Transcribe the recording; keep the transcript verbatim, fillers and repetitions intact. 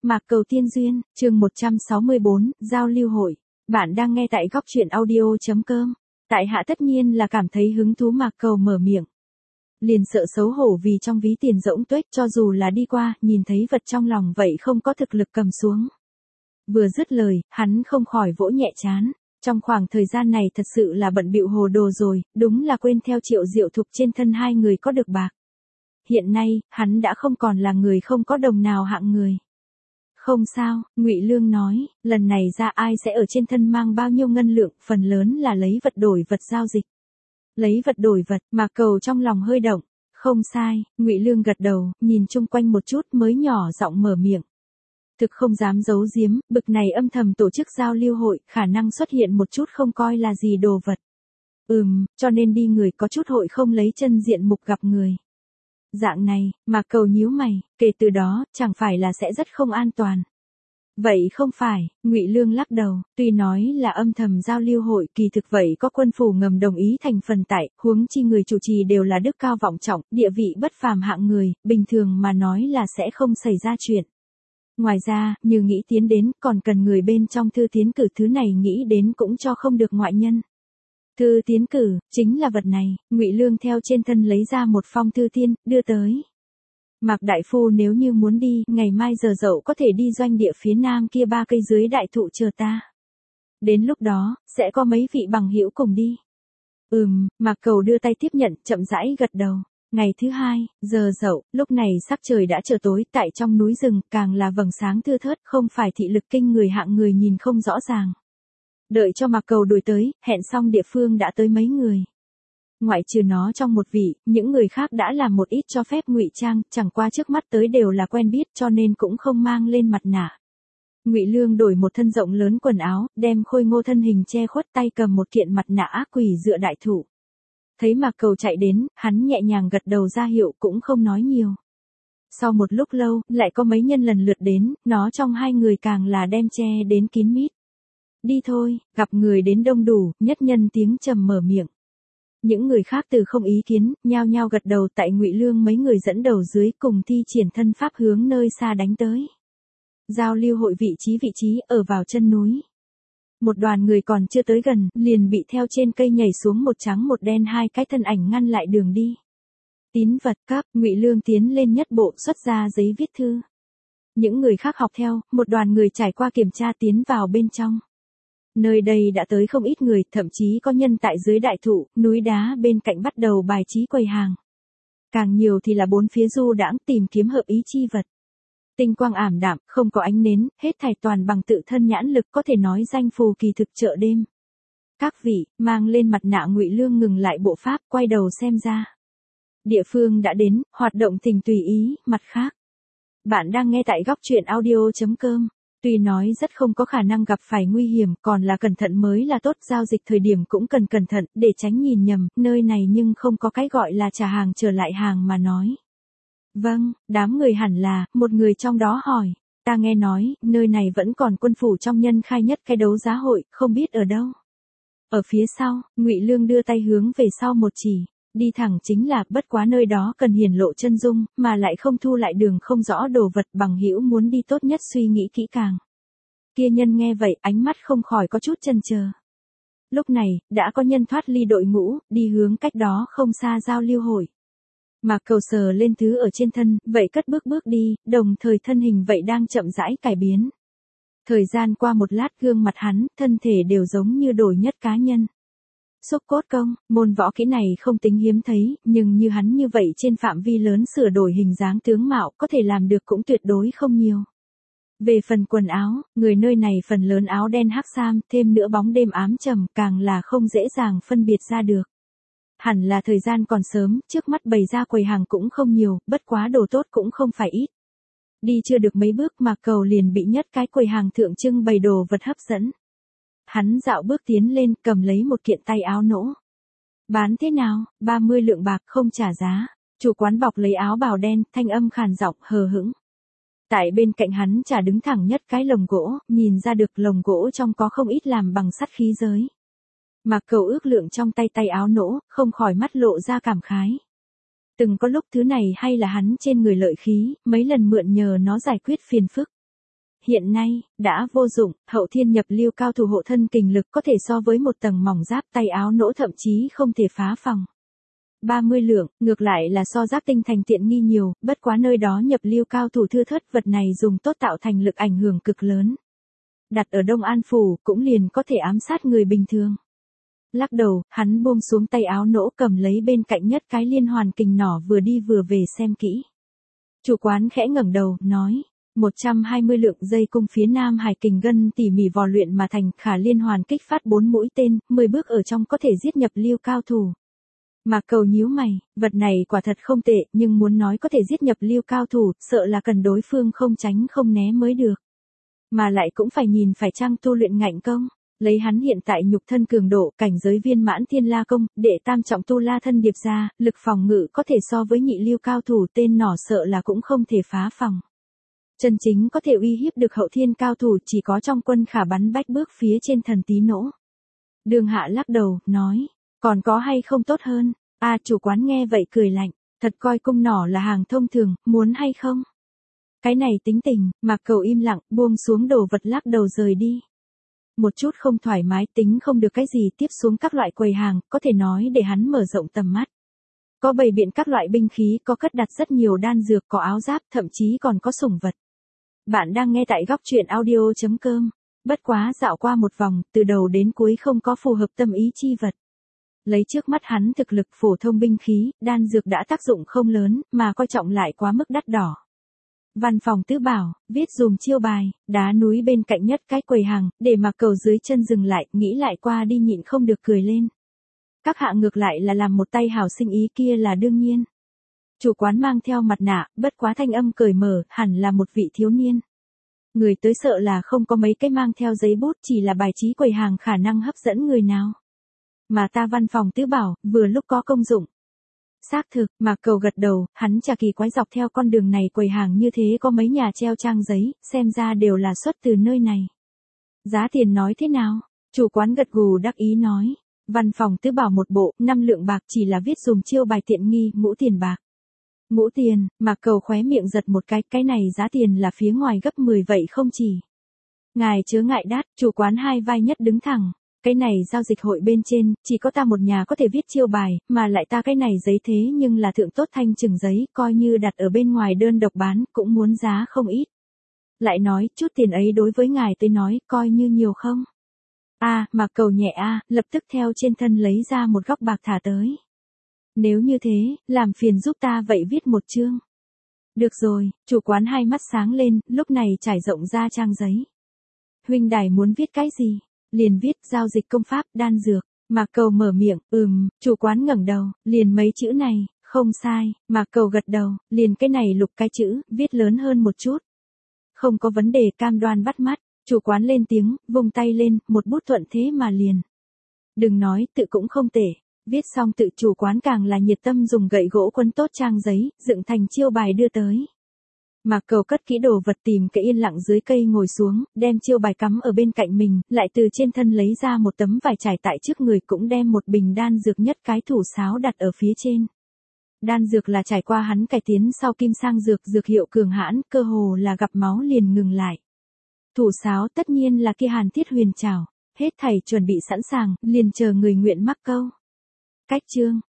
Mạc Cầu Tiên Duyên, chương một trăm sáu mươi bốn, Giao lưu hội. Bạn đang nghe tại góc truyện audio chấm com. Tại hạ tất nhiên là cảm thấy hứng thú. Mạc Cầu mở miệng. Liền sợ xấu hổ vì trong ví tiền rỗng tuếch, cho dù là đi qua, nhìn thấy vật trong lòng vậy không có thực lực cầm xuống. Vừa dứt lời, hắn không khỏi vỗ nhẹ trán. Trong khoảng thời gian này thật sự là bận bịu hồ đồ rồi, đúng là quên theo Triệu Diệu Thục trên thân hai người có được bạc. Hiện nay, hắn đã không còn là người không có đồng nào hạng người. Không sao, Ngụy Lương nói, lần này ra ai sẽ ở trên thân mang bao nhiêu ngân lượng, phần lớn là lấy vật đổi vật giao dịch. Lấy vật đổi vật, Mạc Cầu trong lòng hơi động. Không sai, Ngụy Lương gật đầu, nhìn chung quanh một chút mới nhỏ giọng mở miệng. Thực không dám giấu giếm, bực này âm thầm tổ chức giao lưu hội, khả năng xuất hiện một chút không coi là gì đồ vật. Ừm, cho nên đi người có chút hội không lấy chân diện mục gặp người. Dạng này, Mạc Cầu nhíu mày, kể từ đó, chẳng phải là sẽ rất không an toàn. Vậy không phải, Ngụy Lương lắc đầu, tuy nói là âm thầm giao lưu hội, kỳ thực vậy có quân phủ ngầm đồng ý thành phần tại, huống chi người chủ trì đều là đức cao vọng trọng, địa vị bất phàm hạng người, bình thường mà nói là sẽ không xảy ra chuyện. Ngoài ra, như nghĩ tiến đến, còn cần người bên trong thư tiến cử, thứ này nghĩ đến cũng cho không được ngoại nhân. Thư tiến cử, chính là vật này. Ngụy Lương theo trên thân lấy ra một phong thư tiên, đưa tới. Mạc đại phu nếu như muốn đi, ngày mai giờ dậu có thể đi doanh địa phía nam kia ba cây dưới đại thụ chờ ta. Đến lúc đó, sẽ có mấy vị bằng hữu cùng đi. Ừm, Mạc Cầu đưa tay tiếp nhận, chậm rãi gật đầu. Ngày thứ hai, giờ dậu, lúc này sắc trời đã trở tối, tại trong núi rừng, càng là vầng sáng thưa thớt, không phải thị lực kinh người hạng người nhìn không rõ ràng. Đợi cho Mạc Cầu đuổi tới, hẹn xong địa phương đã tới mấy người. Ngoại trừ nó trong một vị, những người khác đã làm một ít cho phép ngụy trang, chẳng qua trước mắt tới đều là quen biết cho nên cũng không mang lên mặt nạ. Ngụy Lương đổi một thân rộng lớn quần áo, đem khôi ngô thân hình che khuất, tay cầm một kiện mặt nạ ác quỷ dựa đại thụ. Thấy Mạc Cầu chạy đến, hắn nhẹ nhàng gật đầu ra hiệu cũng không nói nhiều. Sau một lúc lâu, lại có mấy nhân lần lượt đến, nó trong hai người càng là đem che đến kín mít. Đi thôi, gặp người đến đông đủ, nhất nhân tiếng trầm mở miệng. Những người khác từ không ý kiến, nhao nhao gật đầu, tại Ngụy Lương mấy người dẫn đầu dưới cùng thi triển thân pháp hướng nơi xa đánh tới. Giao lưu hội vị trí vị trí ở vào chân núi. Một đoàn người còn chưa tới gần, liền bị theo trên cây nhảy xuống một trắng một đen hai cái thân ảnh ngăn lại đường đi. Tín vật cấp, Ngụy Lương tiến lên nhất bộ xuất ra giấy viết thư. Những người khác học theo, một đoàn người trải qua kiểm tra tiến vào bên trong. Nơi đây đã tới không ít người, thậm chí có nhân tại dưới đại thụ, núi đá bên cạnh bắt đầu bài trí quầy hàng. Càng nhiều thì là bốn phía du đãng tìm kiếm hợp ý chi vật. Tinh quang ảm đạm, không có ánh nến, hết thảy toàn bằng tự thân nhãn lực, có thể nói danh phù kỳ thực chợ đêm. Các vị, mang lên mặt nạ. Ngụy Lương ngừng lại bộ pháp, quay đầu xem ra. Địa phương đã đến, hoạt động tình tùy ý, mặt khác. Bạn đang nghe tại góc truyện audio chấm com. Tuy nói rất không có khả năng gặp phải nguy hiểm, còn là cẩn thận mới là tốt, giao dịch thời điểm cũng cần cẩn thận, để tránh nhìn nhầm, nơi này nhưng không có cái gọi là trả hàng trở lại hàng mà nói. Vâng, đám người hẳn là, một người trong đó hỏi, ta nghe nói, nơi này vẫn còn quân phủ trong nhân khai nhất cái đấu giá hội, không biết ở đâu. Ở phía sau, Ngụy Lương đưa tay hướng về sau một chỉ. Đi thẳng chính là, bất quá nơi đó cần hiển lộ chân dung, mà lại không thu lại đường không rõ đồ vật, bằng hữu muốn đi tốt nhất suy nghĩ kỹ càng. Kia nhân nghe vậy, ánh mắt không khỏi có chút chần chờ. Lúc này, đã có nhân thoát ly đội ngũ, đi hướng cách đó không xa giao lưu hội. Mạc Cầu sờ lên thứ ở trên thân, vậy cất bước bước đi, đồng thời thân hình vậy đang chậm rãi cải biến. Thời gian qua một lát, gương mặt hắn, thân thể đều giống như đổi nhất cá nhân. Xúc cốt công, môn võ kỹ này không tính hiếm thấy, nhưng như hắn như vậy trên phạm vi lớn sửa đổi hình dáng tướng mạo, có thể làm được cũng tuyệt đối không nhiều. Về phần quần áo, người nơi này phần lớn áo đen hắc sam, thêm nữa bóng đêm ám trầm, càng là không dễ dàng phân biệt ra được. Hẳn là thời gian còn sớm, trước mắt bày ra quầy hàng cũng không nhiều, bất quá đồ tốt cũng không phải ít. Đi chưa được mấy bước Mạc Cầu liền bị nhất cái quầy hàng thượng trưng bày đồ vật hấp dẫn. Hắn dạo bước tiến lên, cầm lấy một kiện tay áo nỗ. Bán thế nào? ba mươi lượng bạc, không trả giá. Chủ quán bọc lấy áo bào đen, thanh âm khàn giọng, hờ hững. Tại bên cạnh hắn chả đứng thẳng nhất cái lồng gỗ, nhìn ra được lồng gỗ trong có không ít làm bằng sắt khí giới. Mạc Cầu ước lượng trong tay tay áo nỗ, không khỏi mắt lộ ra cảm khái. Từng có lúc thứ này hay là hắn trên người lợi khí, mấy lần mượn nhờ nó giải quyết phiền phức. hiện nay, đã vô dụng, hậu thiên nhập lưu cao thủ hộ thân kình lực có thể so với một tầng mỏng giáp tay áo nỗ thậm chí không thể phá phòng. ba mươi lượng, ngược lại là so giáp tinh thành tiện nghi nhiều, bất quá nơi đó nhập lưu cao thủ thưa thớt vật này dùng tốt tạo thành lực ảnh hưởng cực lớn. Đặt ở Đông An Phủ cũng liền có thể ám sát người bình thường. Lắc đầu, hắn buông xuống tay áo nỗ cầm lấy bên cạnh nhất cái liên hoàn kình nỏ vừa đi vừa về xem kỹ. Chủ quán khẽ ngẩng đầu, nói, một trăm hai mươi lượng dây cung phía Nam Hải kình gân tỉ mỉ vò luyện mà thành, khả liên hoàn kích phát bốn mũi tên, mười bước ở trong có thể giết nhập lưu cao thủ. Mạc Cầu nhíu mày, vật này quả thật không tệ, nhưng muốn nói có thể giết nhập lưu cao thủ, sợ là cần đối phương không tránh không né mới được. Mà lại cũng phải nhìn phải chăng tu luyện ngạnh công. Lấy hắn hiện tại nhục thân cường độ, cảnh giới viên mãn thiên la công, đệ tam trọng tu la thân điệp ra, lực phòng ngự có thể so với nhị lưu cao thủ, tên nỏ sợ là cũng không thể phá phòng. Chân chính có thể uy hiếp được hậu thiên cao thủ chỉ có trong quân khả bắn bách bước phía trên thần tí nỗ. Đường Hạ lắc đầu, nói, còn có hay không tốt hơn? A à, chủ quán nghe vậy cười lạnh, thật coi cung nỏ là hàng thông thường, muốn hay không? Cái này tính tình, Mạc Cầu im lặng, buông xuống đồ vật lắc đầu rời đi. Một chút không thoải mái, tính không được cái gì, tiếp xuống các loại quầy hàng, có thể nói để hắn mở rộng tầm mắt. Có bày biện các loại binh khí, có cất đặt rất nhiều đan dược, có áo giáp, thậm chí còn có sủng vật. Bạn đang nghe tại góc truyện audio chấm com. Bất quá dạo qua một vòng, từ đầu đến cuối không có phù hợp tâm ý chi vật. Lấy trước mắt hắn thực lực phổ thông binh khí, đan dược đã tác dụng không lớn, mà coi trọng lại quá mức đắt đỏ. Văn phòng tứ bảo, viết dùm chiêu bài, đá núi bên cạnh nhất cái quầy hàng, để Mạc Cầu dưới chân dừng lại, nghĩ lại qua đi nhịn không được cười lên. Các hạ ngược lại là làm một tay hảo sinh ý kia là đương nhiên. Chủ quán mang theo mặt nạ, bất quá thanh âm cởi mở, hẳn là một vị thiếu niên. Người tới sợ là không có mấy cái mang theo giấy bút, chỉ là bài trí quầy hàng khả năng hấp dẫn người nào. Mà ta văn phòng tứ bảo, vừa lúc có công dụng. Xác thực, Mạc Cầu gật đầu, hắn chả kỳ quái dọc theo con đường này quầy hàng như thế có mấy nhà treo trang giấy, xem ra đều là xuất từ nơi này. Giá tiền nói thế nào? Chủ quán gật gù đắc ý nói. Văn phòng tứ bảo một bộ, năm lượng bạc chỉ là viết dùng chiêu bài tiện nghi, ngũ tiền bạc. Ngũ tiền, Mạc Cầu khóe miệng giật một cái, cái này giá tiền là phía ngoài gấp mười vậy không chỉ. Ngài chớ ngại đắt, chủ quán hai vai nhất đứng thẳng. Cái này giao dịch hội bên trên, chỉ có ta một nhà có thể viết chiêu bài, mà lại ta cái này giấy thế nhưng là thượng tốt thanh trừng giấy, coi như đặt ở bên ngoài đơn độc bán, cũng muốn giá không ít. Lại nói, chút tiền ấy đối với ngài tới nói, coi như nhiều không? A, à, Mạc Cầu nhẹ a, à, lập tức theo trên thân lấy ra một góc bạc thả tới. Nếu như thế, làm phiền giúp ta vậy viết một chương. Được rồi, chủ quán hai mắt sáng lên, lúc này trải rộng ra trang giấy. Huynh đài muốn viết cái gì? Liền viết giao dịch công pháp, đan dược. Mạc Cầu mở miệng, ừm, chủ quán ngẩng đầu, liền mấy chữ này, không sai. Mạc Cầu gật đầu, liền cái này lục cái chữ, viết lớn hơn một chút. Không có vấn đề, cam đoan bắt mắt. Chủ quán lên tiếng, vung tay lên, một bút thuận thế mà liền. Đừng nói, tự cũng không tệ. Viết xong tự chủ quán càng là nhiệt tâm dùng gậy gỗ quấn tốt trang giấy, dựng thành chiêu bài đưa tới. Mạc Cầu cất kỹ đồ vật tìm cái yên lặng dưới cây ngồi xuống, đem chiêu bài cắm ở bên cạnh mình, lại từ trên thân lấy ra một tấm vải trải tại trước người cũng đem một bình đan dược nhất cái thủ sáo đặt ở phía trên. Đan dược là trải qua hắn cải tiến sau kim sang dược, dược hiệu cường hãn, cơ hồ là gặp máu liền ngừng lại. Thủ sáo tất nhiên là kia Hàn Thiết Huyền Trảo, hết thảy chuẩn bị sẵn sàng, liền chờ người nguyện mắc câu. Cách chương,